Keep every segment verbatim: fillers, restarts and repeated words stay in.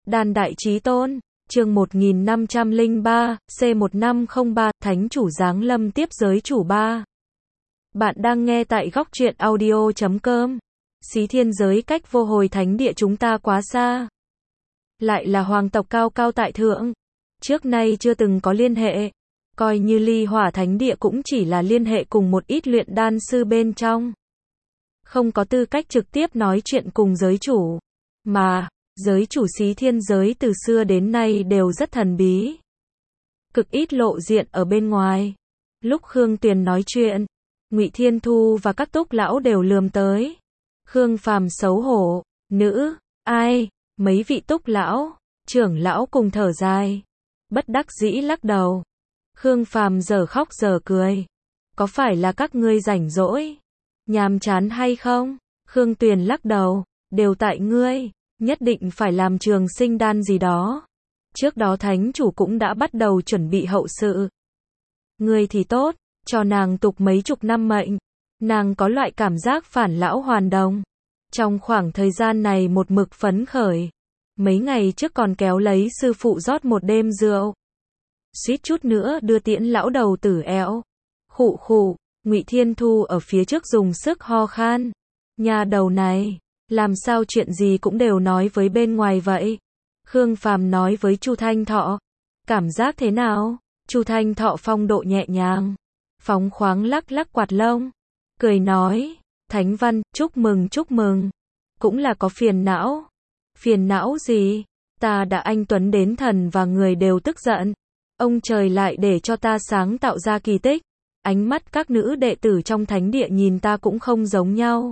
Đàn Đại Chí Tôn, chương một nghìn năm trăm lẻ ba, C một năm không ba, Thánh Chủ Giáng Lâm tiếp giới chủ ba. Bạn đang nghe tại góc truyện audio chấm com. Xí thiên giới cách vô hồi thánh địa chúng ta quá xa. Lại là hoàng tộc cao cao tại thượng. Trước nay chưa từng có liên hệ. Coi như ly hỏa thánh địa cũng chỉ là liên hệ cùng một ít luyện đan sư bên trong. Không có tư cách trực tiếp nói chuyện cùng giới chủ. Mà, giới chủ xí thiên giới từ xưa đến nay đều rất thần bí. Cực ít lộ diện ở bên ngoài. Lúc Khương Tuyền nói chuyện, Ngụy Thiên Thu và các túc lão đều lườm tới. Khương Phàm xấu hổ, nữ, ai, mấy vị túc lão, trưởng lão cùng thở dài. Bất đắc dĩ lắc đầu. Khương Phàm giờ khóc giờ cười. Có phải là các ngươi rảnh rỗi, nhàm chán hay không? Khương Tuyền lắc đầu, đều tại ngươi, nhất định phải làm trường sinh đan gì đó. Trước đó thánh chủ cũng đã bắt đầu chuẩn bị hậu sự. Ngươi thì tốt, cho nàng tục mấy chục năm mệnh. Nàng có loại cảm giác phản lão hoàn đồng. Trong khoảng thời gian này một mực phấn khởi. Mấy ngày trước còn kéo lấy sư phụ rót một đêm rượu. Suýt chút nữa đưa tiễn lão đầu tử éo. Khụ khụ, Ngụy Thiên Thu ở phía trước dùng sức ho khan. Nhà đầu này, làm sao chuyện gì cũng đều nói với bên ngoài vậy? Khương Phàm nói với Chu Thanh Thọ. Cảm giác thế nào? Chu Thanh Thọ phong độ nhẹ nhàng, phóng khoáng lắc lắc quạt lông, cười nói, Thánh Văn, chúc mừng chúc mừng. Cũng là có phiền não. Phiền não gì? Ta đã anh tuấn đến thần và người đều tức giận. Ông trời lại để cho ta sáng tạo ra kỳ tích. Ánh mắt các nữ đệ tử trong thánh địa nhìn ta cũng không giống nhau.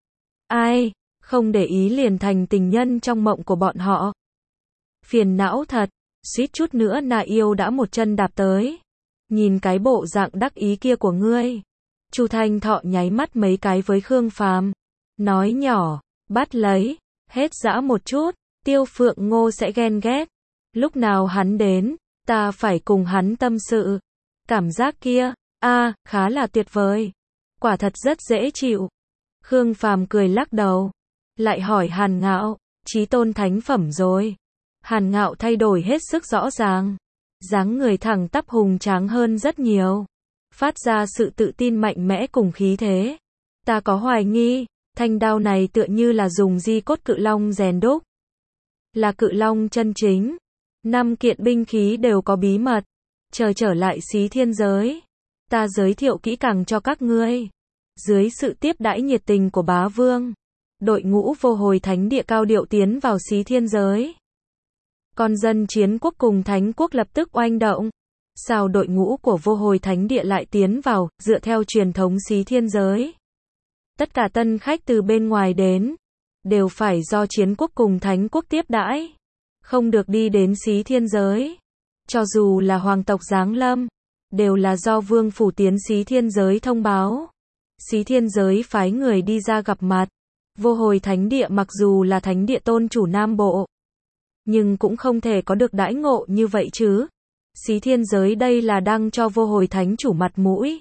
Ai, không để ý liền thành tình nhân trong mộng của bọn họ. Phiền não thật, suýt chút nữa Na Yêu đã một chân đạp tới. Nhìn cái bộ dạng đắc ý kia của ngươi. Chu Thanh Thọ nháy mắt mấy cái với Khương Phàm, nói nhỏ, bắt lấy, hết dã một chút, Tiêu Phượng Ngô sẽ ghen ghét. Lúc nào hắn đến, ta phải cùng hắn tâm sự. Cảm giác kia, a, à, khá là tuyệt vời. Quả thật rất dễ chịu. Khương Phàm cười lắc đầu, lại hỏi Hàn Ngạo, Chí Tôn thánh phẩm rồi. Hàn Ngạo thay đổi hết sức rõ ràng, dáng người thẳng tắp hùng tráng hơn rất nhiều, phát ra sự tự tin mạnh mẽ cùng khí thế. Ta có hoài nghi, thanh đao này tựa như là dùng di cốt cự long rèn đúc. Là cự long chân chính. Năm kiện binh khí đều có bí mật. Chờ trở lại xí thiên giới, ta giới thiệu kỹ càng cho các ngươi. Dưới sự tiếp đãi nhiệt tình của bá vương, đội ngũ vô hồi thánh địa cao điệu tiến vào xí thiên giới. Con dân chiến quốc cùng thánh quốc lập tức oanh động. Sao đội ngũ của vô hồi thánh địa lại tiến vào, dựa theo truyền thống xí thiên giới? Tất cả tân khách từ bên ngoài đến, đều phải do chiến quốc cùng thánh quốc tiếp đãi. Không được đi đến xí thiên giới. Cho dù là hoàng tộc giáng lâm, đều là do vương phủ tiến xí thiên giới thông báo. Xí thiên giới phái người đi ra gặp mặt. Vô hồi thánh địa mặc dù là thánh địa tôn chủ Nam Bộ, nhưng cũng không thể có được đãi ngộ như vậy chứ. Xí thiên giới đây là đang cho vô hồi thánh chủ mặt mũi,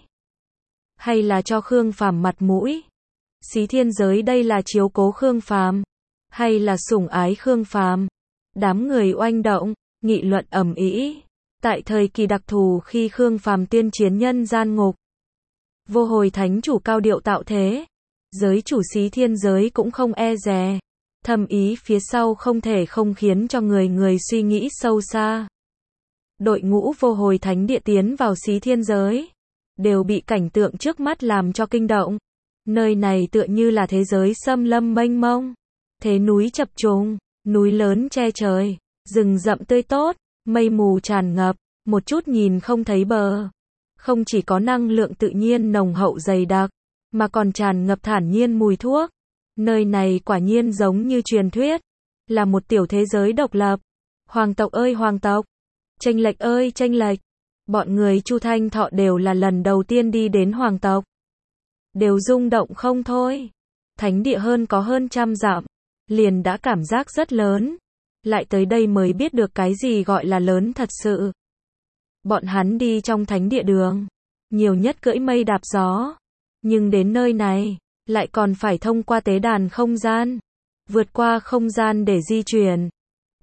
hay là cho Khương Phàm mặt mũi? Xí thiên giới đây là chiếu cố Khương Phàm, hay là sủng ái Khương Phàm? Đám người oanh động, nghị luận ầm ĩ. Tại thời kỳ đặc thù khi Khương Phàm tuyên chiến nhân gian ngục, vô hồi thánh chủ cao điệu tạo thế, giới chủ xí thiên giới cũng không e dè. Thâm ý phía sau không thể không khiến cho người người suy nghĩ sâu xa. Đội ngũ vô hồi thánh địa tiến vào xí thiên giới, đều bị cảnh tượng trước mắt làm cho kinh động. Nơi này tựa như là thế giới xâm lâm mênh mông, thế núi chập trùng, núi lớn che trời, rừng rậm tươi tốt, mây mù tràn ngập, một chút nhìn không thấy bờ. Không chỉ có năng lượng tự nhiên nồng hậu dày đặc, mà còn tràn ngập thản nhiên mùi thuốc. Nơi này quả nhiên giống như truyền thuyết, là một tiểu thế giới độc lập. Hoàng tộc ơi hoàng tộc, chênh lệch ơi chênh lệch. Bọn người Chu Thanh Thọ đều là lần đầu tiên đi đến hoàng tộc, đều rung động không thôi. Thánh địa hơn có hơn trăm dặm, liền đã cảm giác rất lớn. Lại tới đây mới biết được cái gì gọi là lớn thật sự. Bọn hắn đi trong thánh địa đường, nhiều nhất cưỡi mây đạp gió. Nhưng đến nơi này, lại còn phải thông qua tế đàn không gian, vượt qua không gian để di chuyển.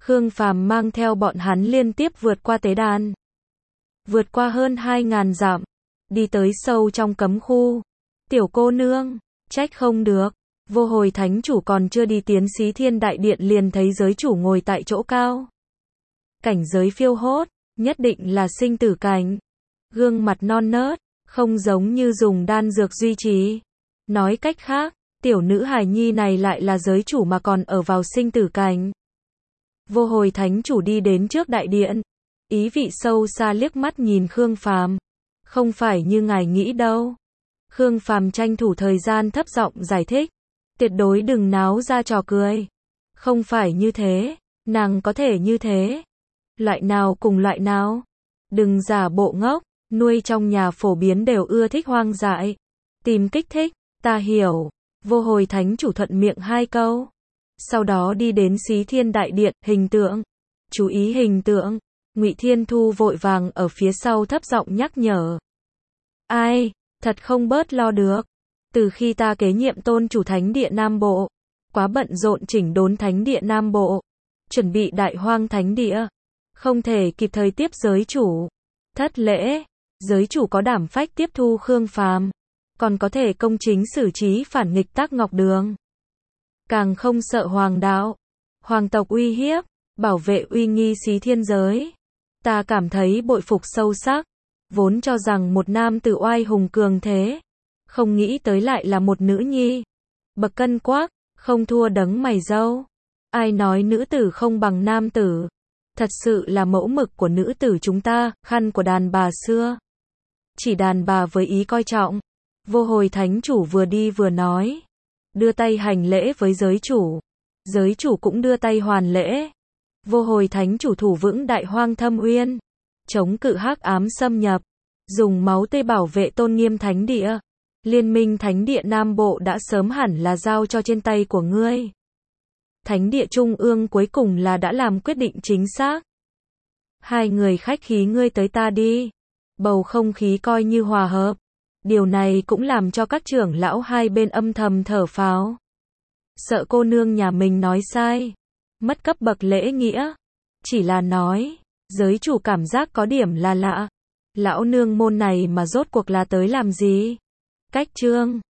Khương Phàm mang theo bọn hắn liên tiếp vượt qua tế đàn. Vượt qua hơn hai ngàn dặm, đi tới sâu trong cấm khu. Tiểu cô nương, trách không được, vô hồi thánh chủ còn chưa đi tiến Xí Thiên Đại Điện liền thấy giới chủ ngồi tại chỗ cao. Cảnh giới phiêu hốt, nhất định là sinh tử cảnh. Gương mặt non nớt, không giống như dùng đan dược duy trì. Nói cách khác, tiểu nữ hài nhi này lại là giới chủ mà còn ở vào sinh tử cảnh. Vô hồi thánh chủ đi đến trước đại điện, ý vị sâu xa liếc mắt nhìn Khương Phàm. Không phải như ngài nghĩ đâu. Khương Phàm tranh thủ thời gian thấp giọng giải thích. Tuyệt đối đừng náo ra trò cười. Không phải như thế, nàng có thể như thế. Loại nào cùng loại nào? Đừng giả bộ ngốc, nuôi trong nhà phổ biến đều ưa thích hoang dại. Tìm kích thích, ta hiểu. Vô hồi thánh chủ thuận miệng hai câu. Sau đó đi đến Xí Thiên Đại Điện, hình tượng. Chú ý hình tượng. Ngụy Thiên Thu vội vàng ở phía sau thấp giọng nhắc nhở. Ai, thật không bớt lo được. Từ khi ta kế nhiệm tôn chủ thánh địa Nam Bộ, quá bận rộn chỉnh đốn thánh địa Nam Bộ, chuẩn bị đại hoang thánh địa, không thể kịp thời tiếp giới chủ. Thất lễ, giới chủ có đảm phách tiếp thu Khương Phàm, còn có thể công chính xử trí phản nghịch Tắc Ngọc Đường. Càng không sợ hoàng đạo, hoàng tộc uy hiếp, bảo vệ uy nghi Xí Thiên giới. Ta cảm thấy bội phục sâu sắc, vốn cho rằng một nam tử oai hùng cường thế, không nghĩ tới lại là một nữ nhi. Bậc cân quắc, không thua đấng mày râu. Ai nói nữ tử không bằng nam tử? Thật sự là mẫu mực của nữ tử chúng ta, khăn của đàn bà xưa. Chỉ đàn bà với ý coi trọng. Vô hồi thánh chủ vừa đi vừa nói. Đưa tay hành lễ với giới chủ. Giới chủ cũng đưa tay hoàn lễ. Vô hồi thánh chủ thủ vững đại hoang thâm uyên. Chống cự hắc ám xâm nhập. Dùng máu tươi bảo vệ tôn nghiêm thánh địa. Liên minh thánh địa Nam Bộ đã sớm hẳn là giao cho trên tay của ngươi. Thánh địa Trung ương cuối cùng là đã làm quyết định chính xác. Hai người khách khí ngươi tới ta đi. Bầu không khí coi như hòa hợp. Điều này cũng làm cho các trưởng lão hai bên âm thầm thở phào. Sợ cô nương nhà mình nói sai. Mất cấp bậc lễ nghĩa. Chỉ là nói, giới chủ cảm giác có điểm là lạ. Lão nương môn này mà rốt cuộc là tới làm gì? Cách chương